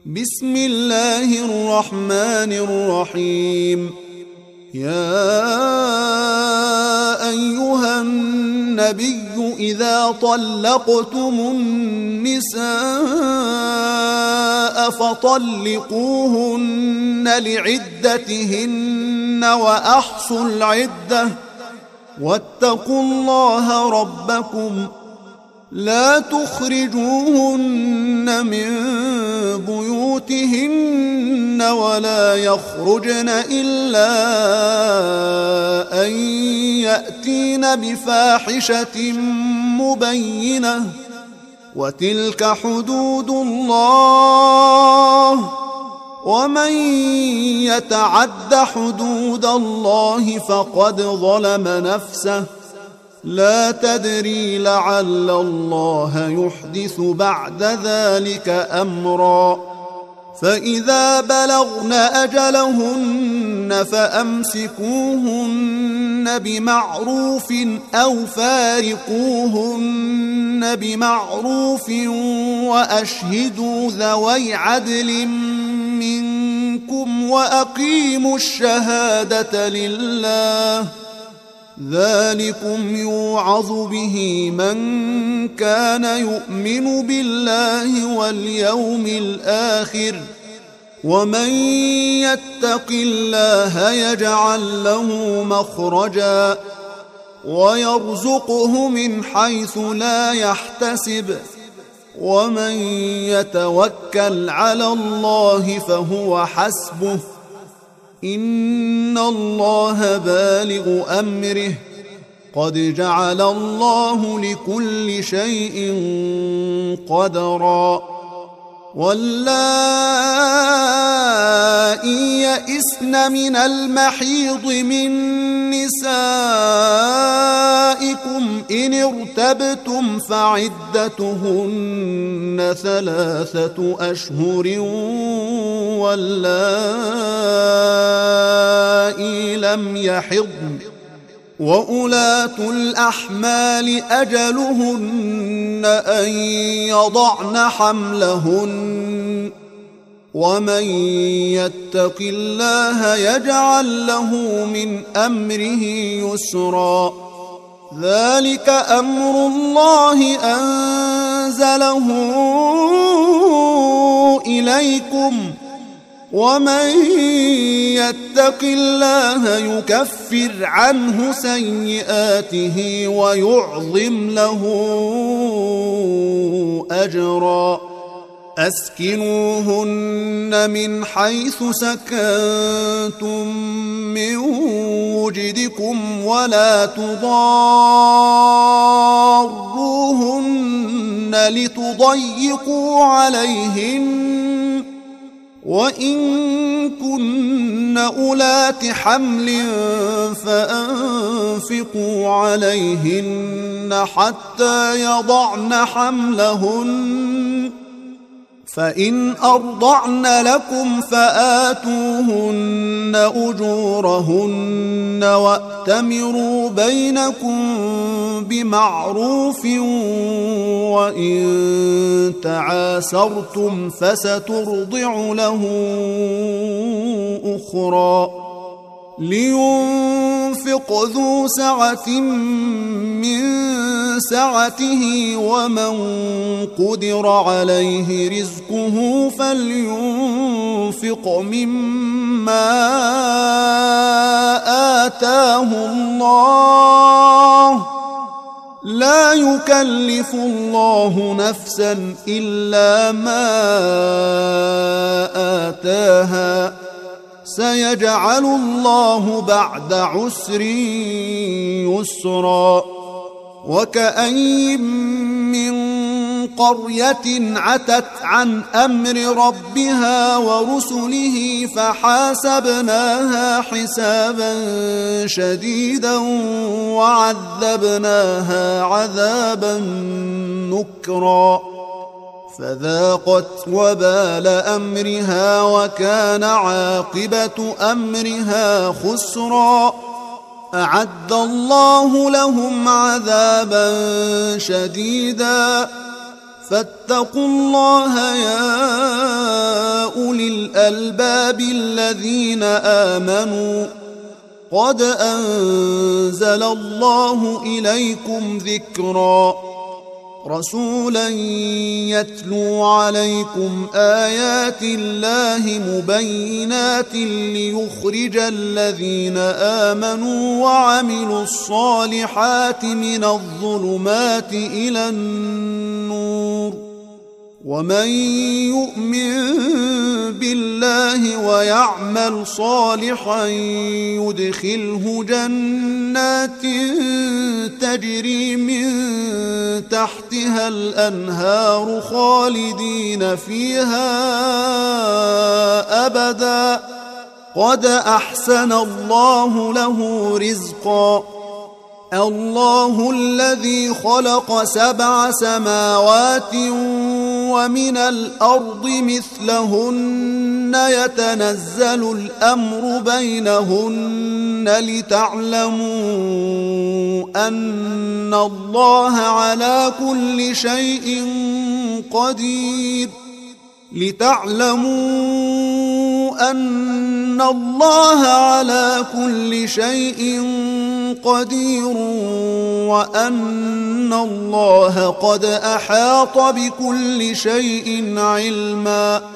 بسم الله الرحمن الرحيم. يا أيها النبي إذا طلقتم النساء فطلقوهن لعدتهن وأحصوا العدة واتقوا الله ربكم لا تخرجوهن من بيوتهن ولا يخرجن إلا أن يأتين بفاحشة مبينة وتلك حدود الله ومن يتعد حدود الله فقد ظلم نفسه لا تدري لعل الله يحدث بعد ذلك أمرا. فإذا بلغن أجلهن فأمسكوهن بمعروف أو فارقوهن بمعروف وأشهدوا ذوي عدل منكم وأقيموا الشهادة لله ذلكم يوعظ به من كان يؤمن بالله واليوم الآخر ومن يتق الله يجعل له مخرجا ويرزقه من حيث لا يحتسب ومن يتوكل على الله فهو حسبه إن الله بالغ أمره قد جعل الله لكل شيء قدرا. واللائي يئسن من المحيض من نسائكم إن ارتبتم فعدتهن 3 أشهر واللائي لم يحضن وأولاة الأحمال أجلهن أن يضعن حملهن ومن يتق الله يجعل له من أمره يسرا. ذلك أمر الله أنزله إليكم ومن يتق الله يكفر عنه سيئاته ويعظم له أجرا. أسكنوهن من حيث سكنتم من وجدكم ولا تضاروهن لتضيقوا عليهن وإن كن أولات حمل فأنفقوا عليهن حتى يضعن حملهن فإن أرضعن لكم فآتوهن أجورهن وأتمروا بينكم بمعروف وإن تعاسرتم فسترضع له أخرى. لينفق ذو سعة من سعته ومن قدر عليه رزقه فلينفق مما آتاه الله لا يكلف الله نفسا إلا ما آتاها سيجعل الله بعد عسر يسرا. وكأين من قرية عتت عن أمر ربها ورسله فحاسبناها حسابا شديدا وعذبناها عذابا نكرا فذاقت وبال أمرها وكان عاقبة أمرها خسرا. أعد الله لهم عذابا شديدا فاتقوا الله يا الألباب الذين آمنوا قد أنزل الله إليكم ذكرا رسولا يتلو عليكم آيات الله مبينات ليخرج الذين آمنوا وعملوا الصالحات من الظلمات إلى النور ومن يؤمن بالله ويعمل صالحا يدخله جنات تجري من تحتها الأنهار خالدين فيها أبدا قد أحسن الله له رزقا الله الذي خلق 7 سماوات ومن الأرض مثلهن يتنزل الأمر بينهن لتعلموا أن الله على كل شيء قدير وأن الله قد أحاط بكل شيء علما